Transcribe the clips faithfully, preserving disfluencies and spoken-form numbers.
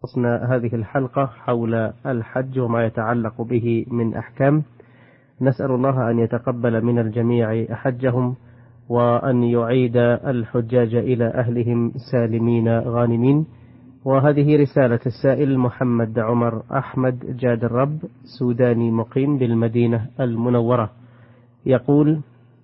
خصصنا هذه الحلقة حول الحج وما يتعلق به من أحكام. نسأل الله أن يتقبل من الجميع حجهم، وأن يعيد الحجاج إلى أهلهم سالمين غانمين. وهذه رسالة السائل محمد عمر أحمد جاد الرب، سوداني مقيم بالمدينة المنورة، يقول: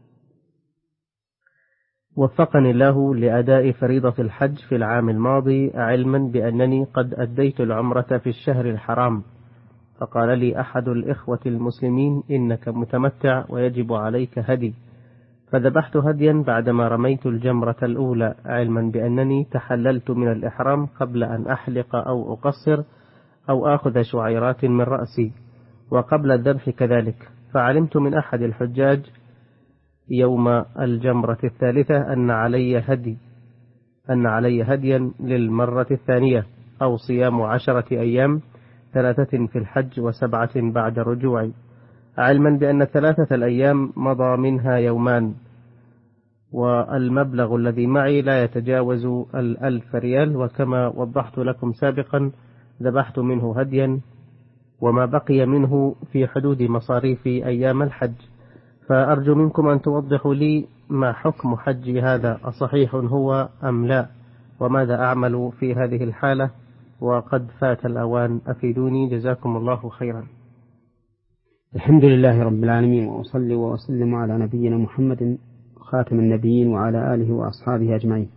وفقني الله لأداء فريضة الحج في العام الماضي، علما بأنني قد أديت العمرة في الشهر الحرام، فقال لي أحد الإخوة المسلمين: إنك متمتع ويجب عليك هدي، فذبحت هديا بعدما رميت الجمرة الأولى، علما بأنني تحللت من الإحرام قبل أن أحلق أو أقصر أو آخذ شعيرات من رأسي، وقبل الذبح كذلك. فعلمت من أحد الحجاج يوم الجمرة الثالثة أن علي هدي أن علي هديا للمرة الثانية، أو صيام عشرة أيام، ثلاثة في الحج وسبعة بعد رجوعي، علما بأن ثلاثة الأيام مضى منها يومان، والمبلغ الذي معي لا يتجاوز الألف ريال، وكما وضحت لكم سابقا ذبحت منه هديا، وما بقي منه في حدود مصاريف أيام الحج. فأرجو منكم أن توضحوا لي ما حكم حجي هذا، أصحيح هو أم لا، وماذا أعمل في هذه الحالة، وقد فات الأوان، أفيدوني جزاكم الله خيرا. الحمد لله رب العالمين، وأصلي وأسلم على نبينا محمد خاتم النبيين وعلى آله وأصحابه أجمعين.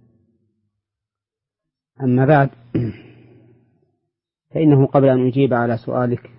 أما بعد، فإنه قبل أن أجيب على سؤالك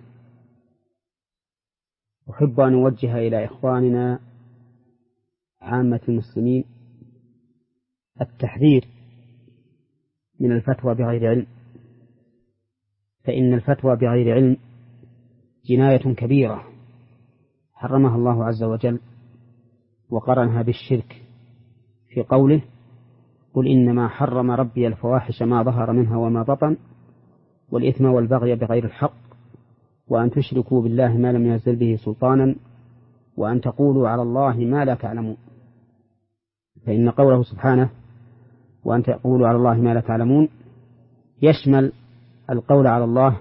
أحب أن أوجه إلى إخواننا عامة المسلمين التحذير من الفتوى بغير علم، فإن الفتوى بغير علم جناية كبيرة حرمها الله عز وجل، وقرنها بالشرك في قوله: قل إنما حرم ربي الفواحش ما ظهر منها وما بطن والإثم والبغي بغير الحق وأن تشركوا بالله ما لم ينزل به سلطانا وأن تقولوا على الله ما لا تعلمون. فإن قوله سبحانه وأن تقولوا على الله ما لا تعلمون يشمل القول على الله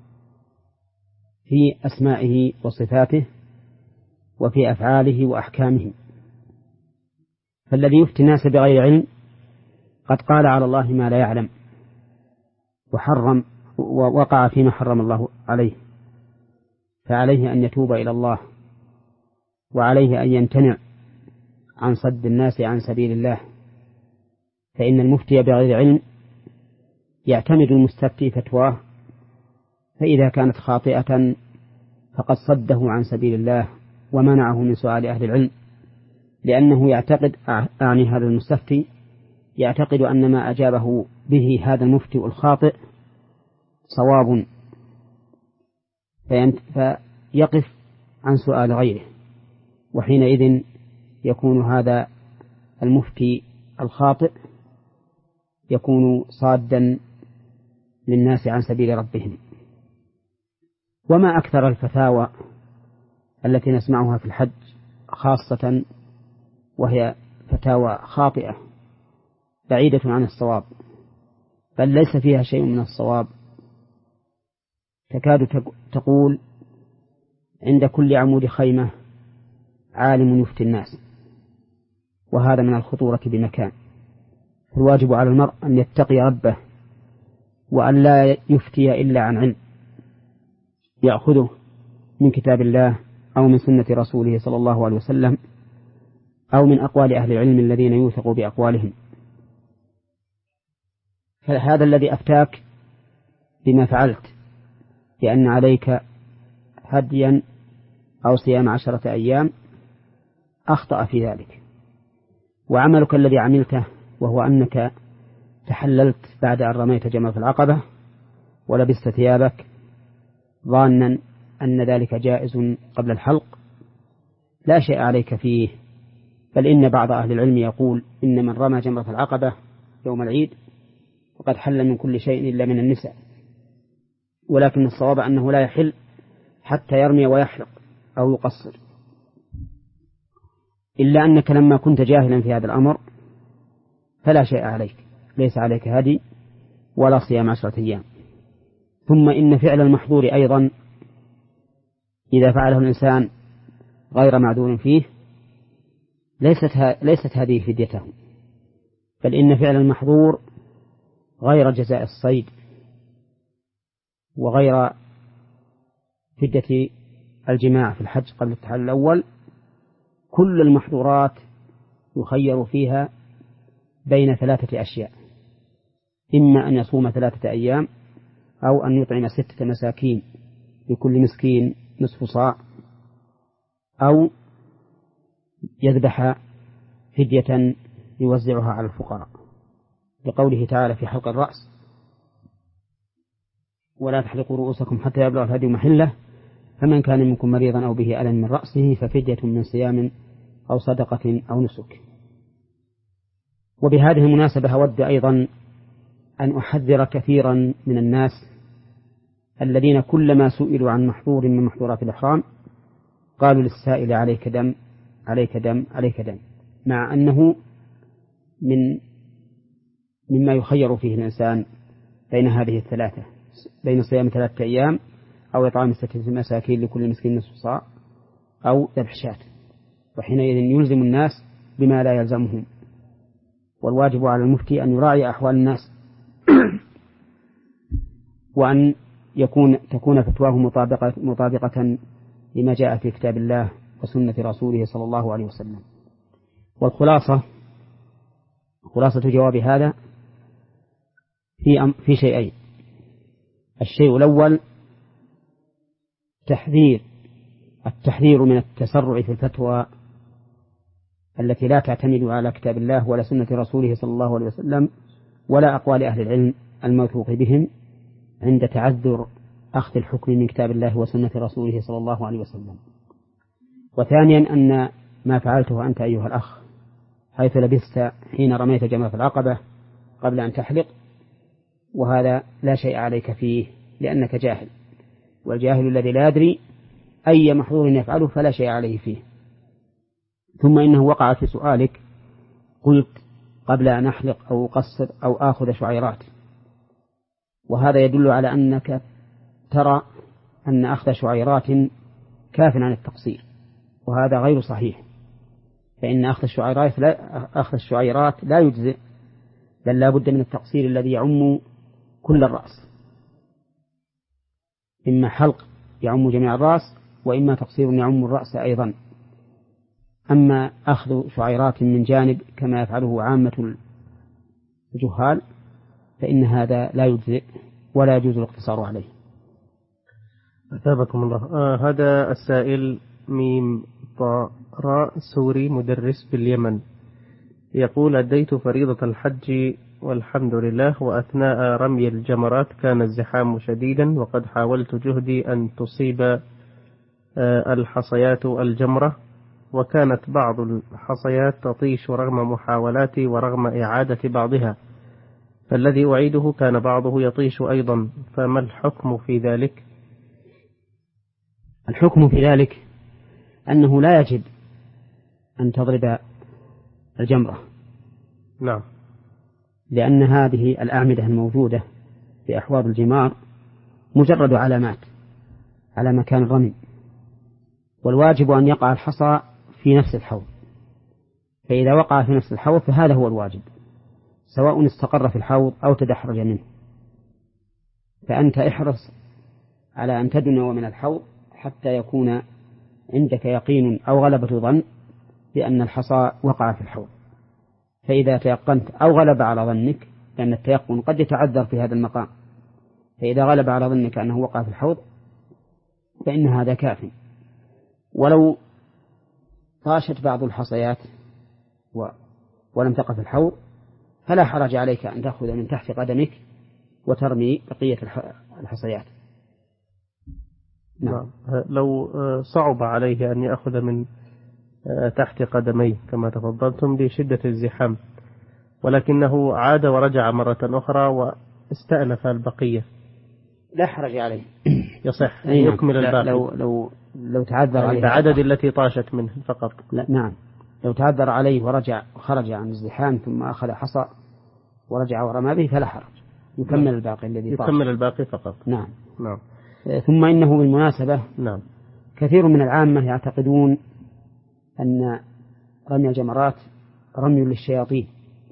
في أسمائه وصفاته وفي أفعاله وأحكامه. فالذي يفتي الناس بغير علم قد قال على الله ما لا يعلم وحرم ووقع فيما حرم الله عليه، فعليه أن يتوب إلى الله، وعليه أن يمتنع عن صد الناس عن سبيل الله، فإن المفتي بغير علم يعتمد المستفتي فتواه، فإذا كانت خاطئة فقد صده عن سبيل الله ومنعه من سؤال أهل العلم، لأنه يعتقد أعني هذا المستفتي يعتقد أن ما أجابه به هذا المفتي الخاطئ صواب، فيقف عن سؤال غيره، وحينئذ يكون هذا المفتي الخاطئ يكون صادا للناس عن سبيل ربهم. وما أكثر الفتاوى التي نسمعها في الحج خاصة وهي فتاوى خاطئة بعيدة عن الصواب، بل ليس فيها شيء من الصواب، تكاد تقول عند كل عمود خيمة عالم يفتي الناس، وهذا من الخطورة بمكان. فالواجب على المرء أن يتقي ربه وأن لا يفتي إلا عن علم يأخذه من كتاب الله أو من سنة رسوله صلى الله عليه وسلم أو من أقوال أهل العلم الذين يوثق بأقوالهم. فهذا الذي أفتاك بما فعلت بأن عليك هديا أو صيام عشرة أيام أخطأ في ذلك، وعملك الذي عملته وهو أنك تحللت بعد أن رميت جمرة العقبة ولبست ثيابك ظانا أن ذلك جائز قبل الحلق، لا شيء عليك فيه، بل إن بعض أهل العلم يقول إن من رمى جمرة العقبة يوم العيد وقد حل من كل شيء إلا من النساء، ولكن الصواب أنه لا يحل حتى يرمي ويحلق أو يقصر، إلا أنك لما كنت جاهلا في هذا الأمر فلا شيء عليك، ليس عليك هدي ولا صيام عشرة أيام. ثم إن فعل المحظور أيضا إذا فعله الإنسان غير معذور فيه ليست ليست هذه فديته، بل إن فعل المحظور غير جزاء الصيد وغير فدية الجماع في الحج قبل التحلل الأول، كل المحظورات يخير فيها بين ثلاثة أشياء: إما أن يصوم ثلاثة أيام، أو أن يطعم ستة مساكين لكل مسكين نصف صاع، أو يذبح فدية يوزعها على الفقراء، لقوله تعالى في حلق الرأس: ولا تحلقوا رؤوسكم حتى يبلغ الهدي محله، فمن كان منكم مريضا أو به ألم من رأسه ففدية من صيام أو صدقة أو نسك. وبهذه المناسبة أود أيضا أن أحذر كثيرا من الناس الذين كلما سئلوا عن محظور من محظورات الإحرام قالوا للسائل: عليك دم عليك دم عليك دم، مع أنه من مما يخير فيه الإنسان بين هذه الثلاثة، بين صيام ثلاثة أيام أو إطعام ستة مساكين لكل مسكين نصف صاع أو ذبح شاة، وحينئذ يلزم الناس بما لا يلزمهم. والواجب على المفتي أن يراعي أحوال الناس وأن يكون تكون فتواه مطابقة, مطابقة لما جاء في كتاب الله وسنة رسوله صلى الله عليه وسلم. والخلاصة خلاصة جواب هذا في في شيئين: الشيء الأول تحذير التحذير من التسرع في الفتوى التي لا تعتمد على كتاب الله ولا سنة رسوله صلى الله عليه وسلم ولا أقوال أهل العلم الموثوق بهم عند تعذر أخذ الحكم من كتاب الله وسنة رسوله صلى الله عليه وسلم. وثانيا أن ما فعلته أنت أيها الأخ حيث لبست حين رميت جمرة العقبة قبل أن تحلق، وهذا لا شيء عليك فيه لأنك جاهل، والجاهل الذي لا يدري أي محظور يفعله فلا شيء عليه فيه. ثم إنه وقع في سؤالك قلت قبل أن أحلق أو أقصر أو آخذ شعيرات، وهذا يدل على أنك ترى أن أخذ شعيرات كاف عن التقصير، وهذا غير صحيح، فإن أخذ الشعيرات لا, أخذ الشعيرات لا يجزئ، بل لا بد من التقصير الذي يعم كل الرأس، إما حلق يعم جميع الرأس وإما تقصير يعم الرأس أيضا. أما أخذ شعيرات من جانب كما يفعله عامة الجهال فإن هذا لا يجزئ ولا يجوز الاقتصار عليه. أثابكم الله. آه هذا السائل ميم طاء راء سوري مدرس باليمن، يقول: أديت فريضة الحج والحمد لله، وأثناء رمي الجمرات كان الزحام شديدا، وقد حاولت جهدي أن تصيب آه الحصيات الجمرة، وكانت بعض الحصيات تطيش رغم محاولاتي ورغم إعادة بعضها، فالذي أعيده كان بعضه يطيش أيضا، فما الحكم في ذلك؟ الحكم في ذلك أنه لا يجب أن تضرب الجمرة. نعم. لأن هذه الأعمدة الموجودة في أحواض الجمار مجرد علامات على مكان الرمي، والواجب أن يقع الحصى في نفس الحوض، فإذا وقع في نفس الحوض فهذا هو الواجب، سواء استقر في الحوض أو تدحرج منه. فأنت احرص على أن تدنو من الحوض حتى يكون عندك يقين أو غلبة ظن بأن الحصى وقع في الحوض، فإذا تيقنت أو غلب على ظنك، لأن التيقن قد يتعذر في هذا المقام، فإذا غلب على ظنك أنه وقع في الحوض فإن هذا كاف. ولو طاشت بعض الحصيات و... ولم تقع في الحوض فلا حرج عليك أن تأخذ من تحت قدمك وترمي بقية الحصيات. نعم. لو صعب عليه أن يأخذ من تحت قدميه كما تفضلتم لشدة الزحام، ولكنه عاد ورجع مرة أخرى واستأنف البقية، لا حرج عليه، يصح أن يكمل الباقي لو لو لو تعذر يعني عليه بعدد التي طاشت منه فقط. لا نعم، لو تعذر عليه ورجع وخرج عن الزحام ثم أخذ حصى ورجع ورمى به فلا حرج. يكمل الباقي الذي طاف. يكمل الباقي فقط. نعم. نعم. ثم إنه بالمناسبة نعم. كثير من العامة يعتقدون أن رمي الجمرات رمي للشياطين،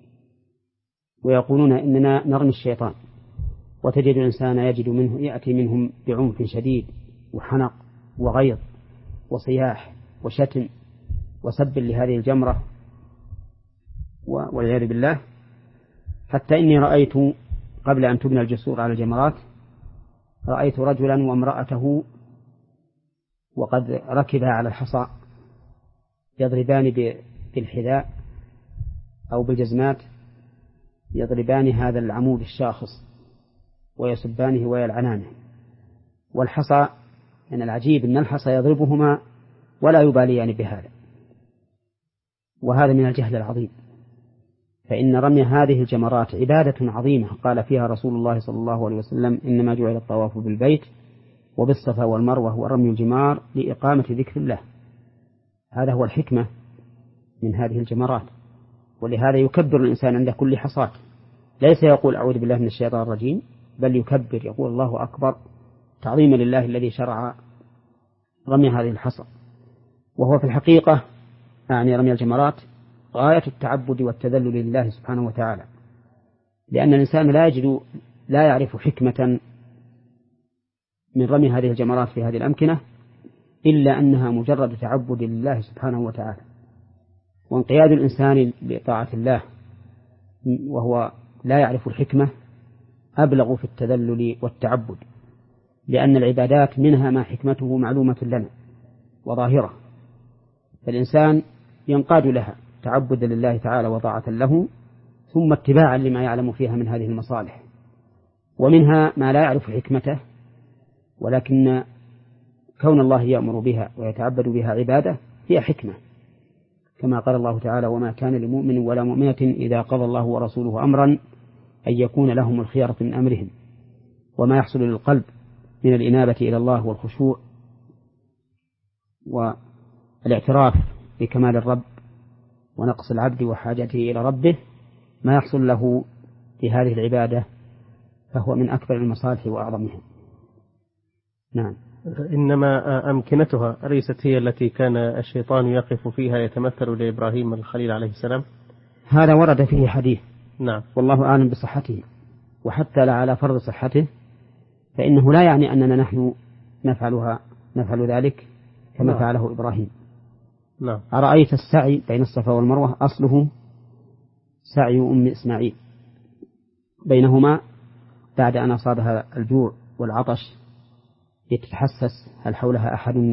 ويقولون إننا نرمي الشيطان، وتجد الإنسان يجد منه يأتي منهم بعنف شديد وحنق وغيظ وصياح وشتم وسب لهذه الجمرة والعياذ بالله، حتى إني رأيت قبل أن تبنى الجسور على الجمرات رأيت رجلا وامرأته وقد ركبا على الحصى يضربان بالحذاء أو بالجزمات، يضربان هذا العمود الشاخص ويسبانه ويلعنانه. والحصى من العجيب أن الحصى يضربهما ولا يباليان بهذا، وهذا من الجهل العظيم. فإن رمي هذه الجمرات عبادة عظيمة قال فيها رسول الله صلى الله عليه وسلم: إنما جعل الطواف بالبيت وبالصفا والمروة ورمي الجمار لإقامة ذكر الله. هذا هو الحكمة من هذه الجمرات، ولهذا يكبر الإنسان عند كل حصاة، ليس يقول أعوذ بالله من الشيطان الرجيم، بل يكبر يقول الله أكبر تعظيما لله الذي شرع رمي هذه الحصى. وهو في الحقيقة يعني رمي الجمرات غاية التعبد والتذلل لله سبحانه وتعالى، لأن الإنسان لا يجد لا يعرف حكمة من رمي هذه الجمرات في هذه الأمكنة إلا أنها مجرد تعبد لله سبحانه وتعالى، وانقياد الإنسان لطاعة الله وهو لا يعرف الحكمة أبلغ في التذلل والتعبد، لأن العبادات منها ما حكمته معلومة لنا وظاهرة، فالإنسان ينقاد لها تعبدا لله تعالى وطاعة له، ثم اتباعا لما يعلم فيها من هذه المصالح. ومنها ما لا يعرف حكمته، ولكن كون الله يأمر بها ويتعبد بها عبادة هي حكمة، كما قال الله تعالى: وما كان لمؤمن ولا مؤمنة إذا قضى الله ورسوله أمرا أن يكون لهم الخيرة من أمرهم. وما يحصل للقلب من الإنابة إلى الله والخشوع والاعتراف بكمال الرب ونقص العبد وحاجته إلى ربه، ما يحصل له بهذه العبادة فهو من أكبر المصالح وأعظمها. نعم. إنما أمكنتها ليست هي التي كان الشيطان يقف فيها يتمثل لإبراهيم الخليل عليه السلام؟ هذا ورد فيه حديث، نعم، والله أعلم بصحته، وحتى لا على فرض صحته فإنه لا يعني أننا نحن نفعلها نفعل ذلك كما نعم. فعله إبراهيم. نعم. أرأيت السعي بين الصفا والمروة أصله سعي أم إسماعيل بينهما بعد أن أصابها الجوع والعطش يتحسس هل حولها أحد،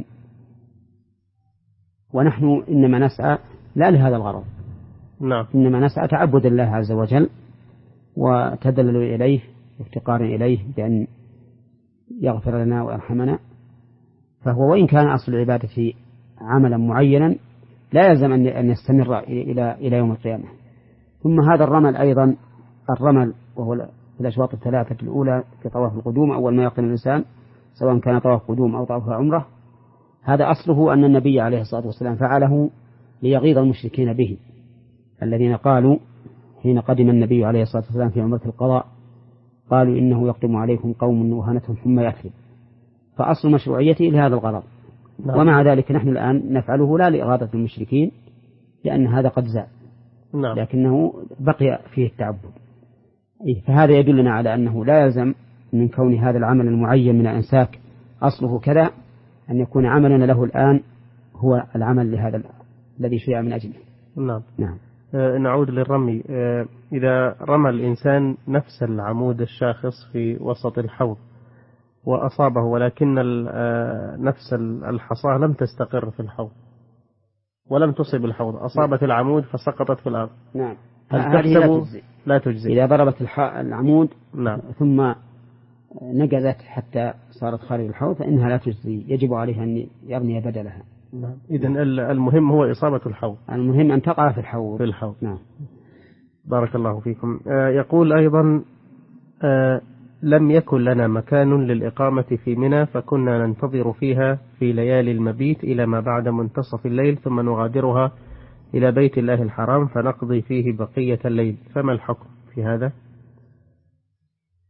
ونحن إنما نسعى لا لهذا الغرض، نعم. إنما نسعى تعبد الله عز وجل وتدلل إليه وافتقار إليه بأن يغفر لنا ويرحمنا. فهو وإن كان أصل العبادة عملا معينا لا يلزم أن يستمر إلى إلى يوم القيامة. ثم هذا الرمل أيضا الرمل وهو الأشواط الثلاثة الأولى في طواف القدوم أول ما يقدم الإنسان سواء كان طواف قدوم أو طواف عمرة، هذا أصله أن النبي عليه الصلاة والسلام فعله ليغيظ المشركين به، الذين قالوا حين قدم النبي عليه الصلاة والسلام في عمرة القضاء قالوا إنه يقدم عليكم قوم وهنتهم ثم يثرب، فأصل مشروعيته لهذا الغرض. نعم. ومع ذلك نحن الآن نفعله لا لإغاظة المشركين لأن هذا قد زال، نعم. لكنه بقي فيه التعبد. فهذا يدلنا على أنه لا يلزم من كون هذا العمل المعين من الإنساك أصله كذا أن يكون عملنا له الآن هو العمل لهذا الذي شرع من أجله. نعم. نعم. آه نعود للرمي. آه إذا رمى الإنسان نفس العمود الشاخص في وسط الحوض وأصابه، ولكن آه نفس الحصاة لم تستقر في الحوض ولم تصب الحوض، أصابت نعم. العمود فسقطت في الأرض، نعم. هل تحسب؟ لا تجزي. إذا ضربت العمود نعم. ثم نقذت حتى صارت خارج الحوض فإنها لا تجزي، يجب عليها أن يرمي بدلها. نعم. إذن المهم هو إصابة الحوض، المهم أن تقع في الحوض. في الحوض. نعم. بارك الله فيكم. آه يقول أيضا آه لم يكن لنا مكان للإقامة في منى فكنا ننتظر فيها في ليالي المبيت إلى ما بعد منتصف الليل ثم نغادرها إلى بيت الله الحرام فنقضي فيه بقية الليل، فما الحكم في هذا؟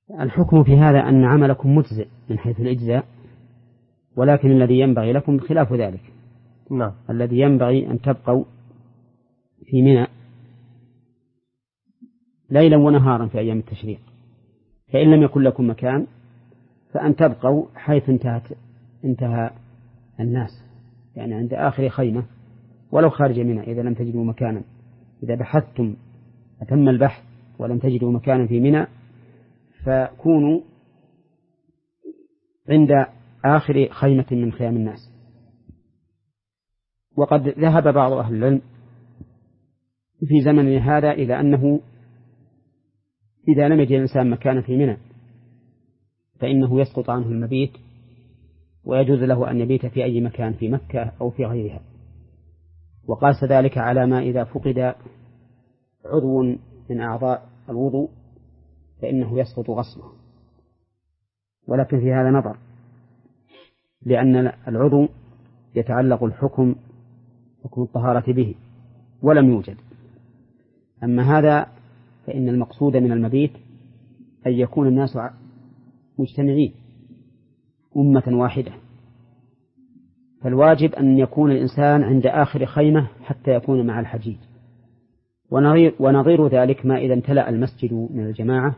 الحكم في هذا أن عملكم مجزئ من حيث الإجزاء، ولكن الذي ينبغي لكم خلاف ذلك. نعم. الذي ينبغي أن تبقوا في منى ليلا ونهارا في أيام التشريق، فإن لم يكن لكم مكان فأن تبقوا حيث انتهت انتهى الناس، يعني عند آخر خيمة ولو خارج منى إذا لم تجدوا مكانا. إذا بحثتم أتم البحث ولم تجدوا مكانا في منى فكونوا عند آخر خيمة من خيام الناس. وقد ذهب بعض أهل العلم في زمن هذا إلى أنه إذا لم يجد الإنسان مكانا في منى فإنه يسقط عنه المبيت، ويجوز له أن يبيت في أي مكان في مكة أو في غيرها. وقاس ذلك على ما إذا فقد عضو من أعضاء الوضوء فإنه يسقط غسله، ولكن في هذا نظر، لأن العضو يتعلق الحكم حكم الطهارة به ولم يوجد. أما هذا فإن المقصود من المبيت أن يكون الناس مجتمعين أمة واحدة، فالواجب أن يكون الإنسان عند آخر خيمة حتى يكون مع الحجيج. ونظير, ونظير ذلك ما إذا امتلأ المسجد من الجماعة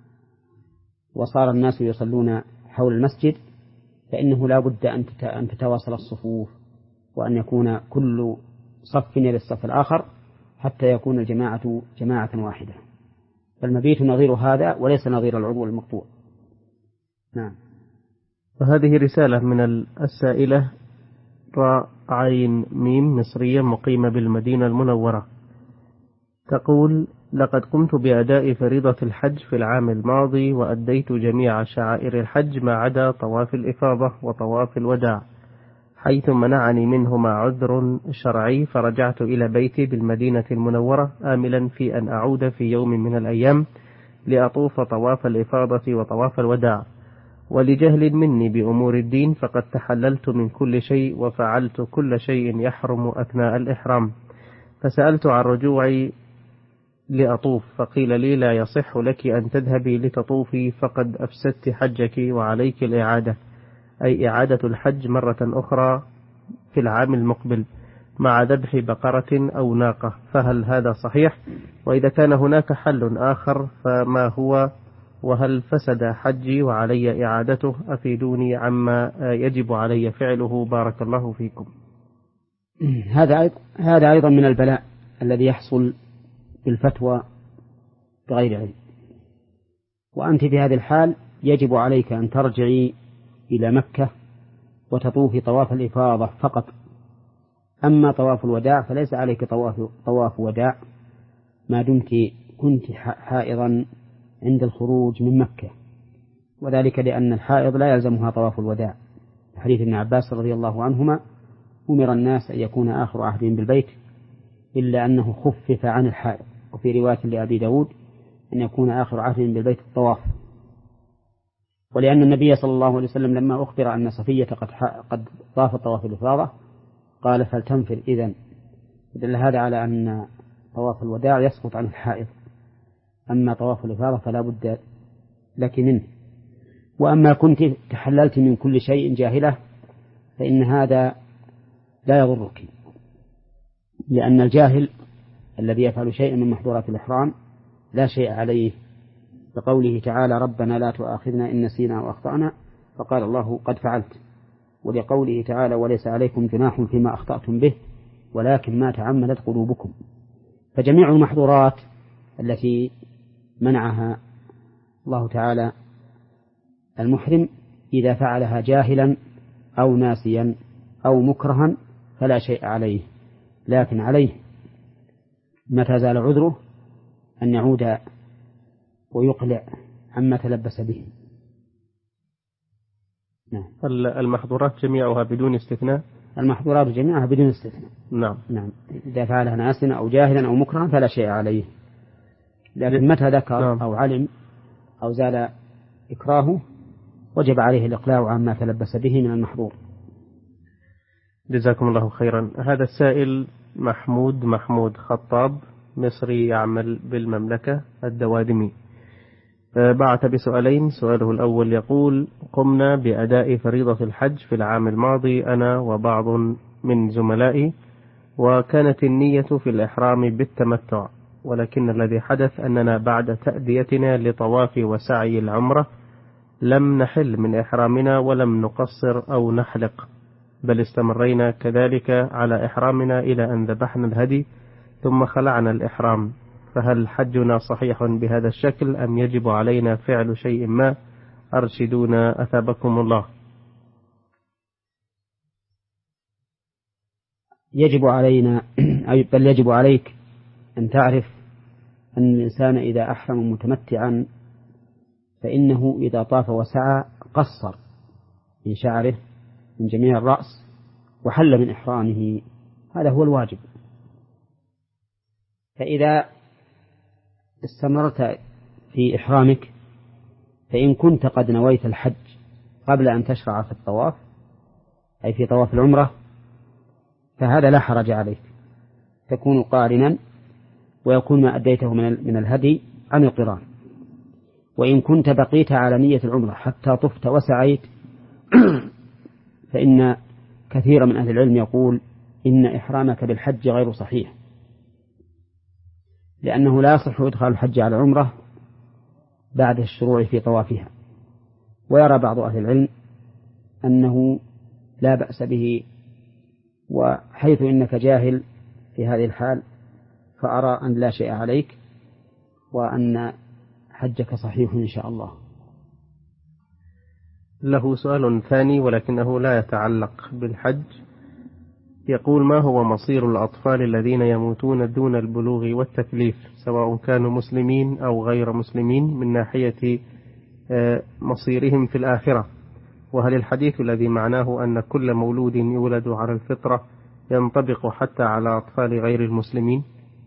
وصار الناس يصلون حول المسجد فإنه لا بد أن تتواصل الصفوف وأن يكون كل صف يلي الصف الآخر حتى يكون الجماعة جماعة واحدة. فالمبيت نظير هذا وليس نظير العضو المقطوع. نعم. وهذه رسالة من السائلة راء عين ميم مصرية مقيمة بالمدينة المنورة، تقول: لقد قمت بأداء فريضة الحج في العام الماضي وأديت جميع شعائر الحج ما عدا طواف الإفاضة وطواف الوداع، حيث منعني منهما عذر شرعي، فرجعت إلى بيتي بالمدينة المنورة آملا في أن أعود في يوم من الأيام لأطوف طواف الإفاضة وطواف الوداع. ولجهل مني بأمور الدين فقد تحللت من كل شيء وفعلت كل شيء يحرم أثناء الإحرام، فسألت عن رجوعي لأطوف فقيل لي: لا يصح لك أن تذهبي لتطوفي فقد أفسدت حجك وعليك الإعادة، أي إعادة الحج مرة أخرى في العام المقبل مع ذبح بقرة أو ناقة، فهل هذا صحيح؟ وإذا كان هناك حل آخر فما هو؟ وهل فسد حجي وعلي إعادته؟ أفيدوني عما يجب علي فعله، بارك الله فيكم. هذا هذا أيضا من البلاء الذي يحصل بالفتوى بغير علم. وأنت في هذه الحال يجب عليك أن ترجعي إلى مكة وتطوفي طواف الإفاضة فقط. أما طواف الوداع فليس عليك طواف, طواف وداع ما دمت كنت حائضا عند الخروج من مكة، وذلك لأن الحائض لا يلزمها طواف الوداع. حديث ابن عباس رضي الله عنهما: أمر الناس أن يكون آخر عهدهم بالبيت إلا أنه خفف عن الحائض. وفي رواية لأبي داود أن يكون آخر عهدهم بالبيت الطواف. ولأن النبي صلى الله عليه وسلم لما أخبر أن صفية قد قد طافت طواف الإفاضة قال: فلتنفر إذن. دل هذا على أن طواف الوداع يسقط عن الحائض، أما طواف الإفاضة فلا بد لك منه. وأما كنت تحللت من كل شيء جاهلة فإن هذا لا يضرك، لأن الجاهل الذي يفعل شيئا من محظورات الإحرام لا شيء عليه، بقوله تعالى: ربنا لا تؤاخذنا إن نسينا أو أخطأنا، فقال الله: قد فعلت. ولقوله تعالى: وليس عليكم جناح فيما أخطأتم به ولكن ما تعمدت قلوبكم. فجميع المحظورات التي منعها الله تعالى المحرم إذا فعلها جاهلا أو ناسيا أو مكرها فلا شيء عليه، لكن عليه متى زال عذره أن يعود ويقلع عما تلبس به. نعم. المحظورات جميعها بدون استثناء. المحظورات جميعها بدون استثناء. نعم. نعم. إذا فعلها ناسيا أو جاهلا أو مكرها فلا شيء عليه، لكن متى ذكر نعم. أو علم أو زال إكراهه وجب عليه الإقلاع عما تلبس به من المحظور. جزاكم الله خيرا. هذا السائل محمود محمود خطاب مصري يعمل بالمملكة الدوادمي، بعث بسؤالين. سؤاله الأول يقول: قمنا بأداء فريضة الحج في العام الماضي أنا وبعض من زملائي، وكانت النية في الإحرام بالتمتع، ولكن الذي حدث أننا بعد تأديتنا لطواف وسعي العمرة لم نحل من إحرامنا ولم نقصر أو نحلق، بل استمرينا كذلك على إحرامنا إلى أن ذبحنا الهدي ثم خلعنا الإحرام، فهل حجنا صحيح بهذا الشكل أم يجب علينا فعل شيء ما؟ أرشدونا أثابكم الله. يجب علينا بل يجب عليك أن تعرف أن الإنسان إذا أحرم متمتعا فإنه إذا طاف وسعى قصر من شعره من جميع الرأس وحل من إحرامه، هذا هو الواجب. فإذا استمرت في إحرامك فإن كنت قد نويت الحج قبل أن تشرع في الطواف أي في طواف العمرة فهذا لا حرج عليك، تكون قارنا ويكون ما أديته من الهدي عن القران. وإن كنت بقيت على نية العمرة حتى طفت وسعيت فإن كثير من أهل العلم يقول إن إحرامك بالحج غير صحيح، لأنه لا يصح إدخال الحج على العمرة بعد الشروع في طوافها. ويرى بعض أهل العلم أنه لا بأس به، وحيث إنك جاهل في هذه الحال فأرى أن لا شيء عليك وأن حجك صحيح إن شاء الله. له سؤال ثاني ولكنه لا يتعلق بالحج، يقول: ما هو مصير الأطفال الذين يموتون دون البلوغ والتكليف سواء كانوا مسلمين أو غير مسلمين من ناحية مصيرهم في الآخرة؟ وهل الحديث الذي معناه أن كل مولود يولد على الفطرة ينطبق حتى على أطفال غير المسلمين؟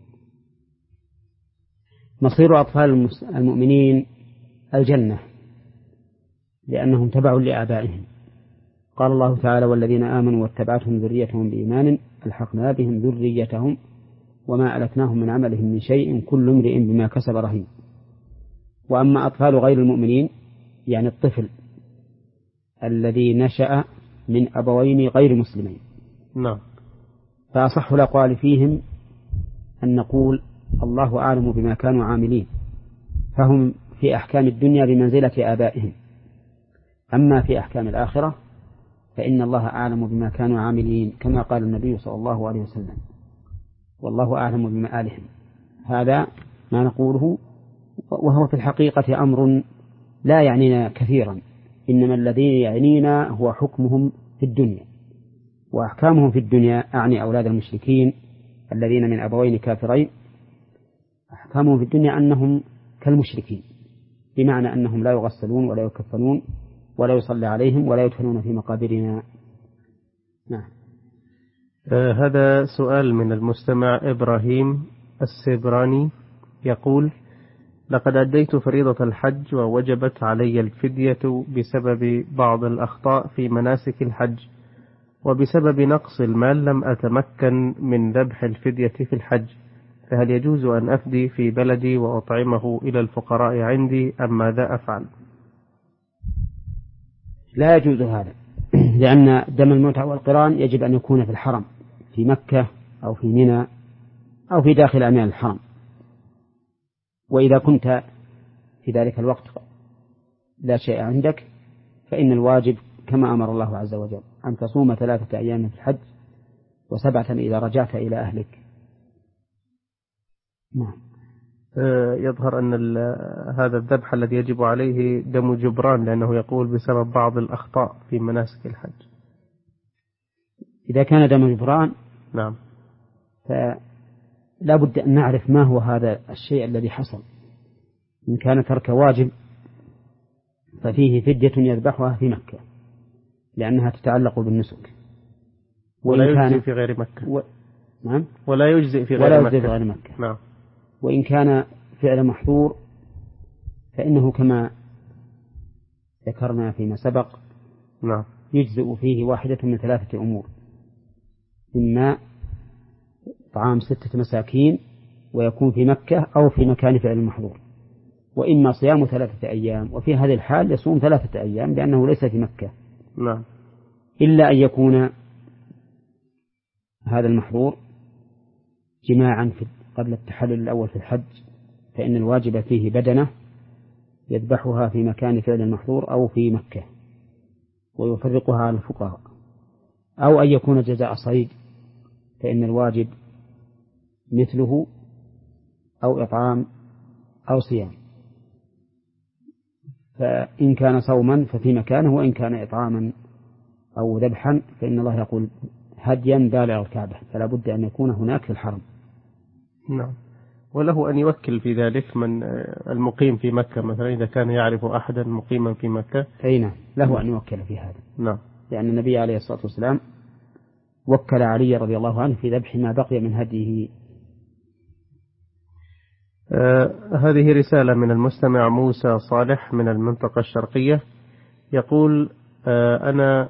مصير أطفال المؤمنين الجنة، لأنهم تبع لآبائهم. قال الله تعالى: والذين آمنوا واتبعتهم ذريتهم بإيمان ألحقنا بهم ذريتهم وما ألتناهم من عملهم من شيء كل امرئ بما كسب رهين. وأما أطفال غير المؤمنين يعني الطفل الذي نشأ من أبوين غير مسلمين، نعم، فأصح الأقوال فيهم أن نقول الله أعلم بما كانوا عاملين، فهم في أحكام الدنيا بمنزلة آبائهم. أما في أحكام الآخرة فإن الله أعلم بما كانوا عاملين، كما قال النبي صلى الله عليه وسلم: والله أعلم بمآلهم. هذا ما نقوله، وهو في الحقيقة أمر لا يعنينا كثيرا، إنما الذي يعنينا هو حكمهم في الدنيا، وأحكامهم في الدنيا أعني أولاد المشركين الذين من أبوين كافرين، أحكامهم في الدنيا أنهم كالمشركين، بمعنى أنهم لا يغسلون ولا يكفنون ولا يصلى عليهم ولا يدفنون في مقابرنا. نعم. آه هذا سؤال من المستمع إبراهيم السبراني، يقول: لقد أديت فريضة الحج ووجبت علي الفدية بسبب بعض الأخطاء في مناسك الحج، وبسبب نقص المال لم أتمكن من ذبح الفدية في الحج، فهل يجوز أن أفدي في بلدي وأطعمه إلى الفقراء عندي أم ماذا أفعل؟ لا يجوز هذا، لأن دم المتعة والقران يجب أن يكون في الحرم في مكة أو في منى أو في داخل أميال الحرم. وإذا كنت في ذلك الوقت لا شيء عندك فإن الواجب كما أمر الله عز وجل أن تصوم ثلاثة أيام في الحج وسبعة إذا رجعت إلى أهلك. نعم. يظهر أن هذا الذبح الذي يجب عليه دم جبران، لأنه يقول بسبب بعض الأخطاء في مناسك الحج. إذا كان دم جبران نعم فلا بد أن نعرف ما هو هذا الشيء الذي حصل. إن كان ترك واجب ففيه فدية يذبحها في مكة لأنها تتعلق بالنسك، ولا يجزئ في غير مكة. و... نعم. ولا يجزئ في غير ولا مكة. يجزئ في غير مكة. نعم. وإن كان فعل محظور فإنه كما ذكرنا فيما سبق نعم يجزئ فيه واحدة من ثلاثة أمور: إما طعام ستة مساكين ويكون في مكة أو في مكان فعل المحظور، وإما صيام ثلاثة أيام، وفي هذه الحال يصوم ثلاثة أيام لأنه ليس في مكة. نعم. إلا أن يكون هذا المحظور جماعا في قبل التحلل الأول في الحج، فإن الواجب فيه بدنة يذبحها في مكان فعل المحظور أو في مكة ويفرقها على الفقراء، أو أن يكون جزاء صيد، فإن الواجب مثله أو إطعام أو صيام، فإن كان صوما ففي مكانه، وإن كان إطعاما أو ذبحا فإن الله يقول هديا بالغ الكعبة، فلا بد أن يكون هناك في الحرم. نعم. وله أن يوكل في ذلك من المقيم في مكة مثلا، إذا كان يعرف أحدا مقيما في مكة. أي نعم، له أن يوكل في هذا. نعم. لأن النبي عليه الصلاة والسلام وكل علي رضي الله عنه في ذبح ما بقي من هديه. آه هذه رسالة من المستمع موسى صالح من المنطقة الشرقية، يقول: آه أنا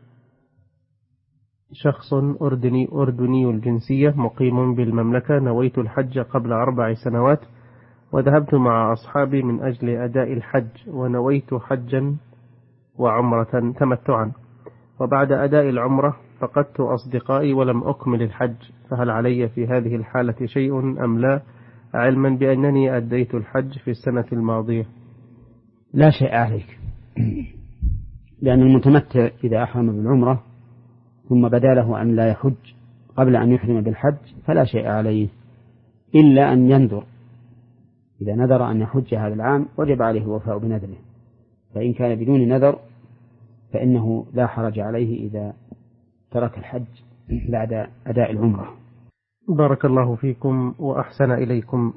شخص أردني أردني الجنسية مقيم بالمملكة، نويت الحج قبل أربع سنوات وذهبت مع أصحابي من أجل أداء الحج، ونويت حجا وعمرة تمتعا، وبعد أداء العمرة فقدت أصدقائي ولم أكمل الحج، فهل علي في هذه الحالة شيء أم لا، علما بأنني أديت الحج في السنة الماضية؟ لا شيء عليك، لأن المتمتع إذا أحرم بالعمرة ثم بدا له أن لا يحج قبل أن يحرم بالحج فلا شيء عليه، إلا أن ينذر، إذا نذر أن يحج هذا العام وجب عليه الوفاء بنذره، فإن كان بدون نذر فإنه لا حرج عليه إذا ترك الحج بعد أداء العمرة. بارك الله فيكم وأحسن إليكم.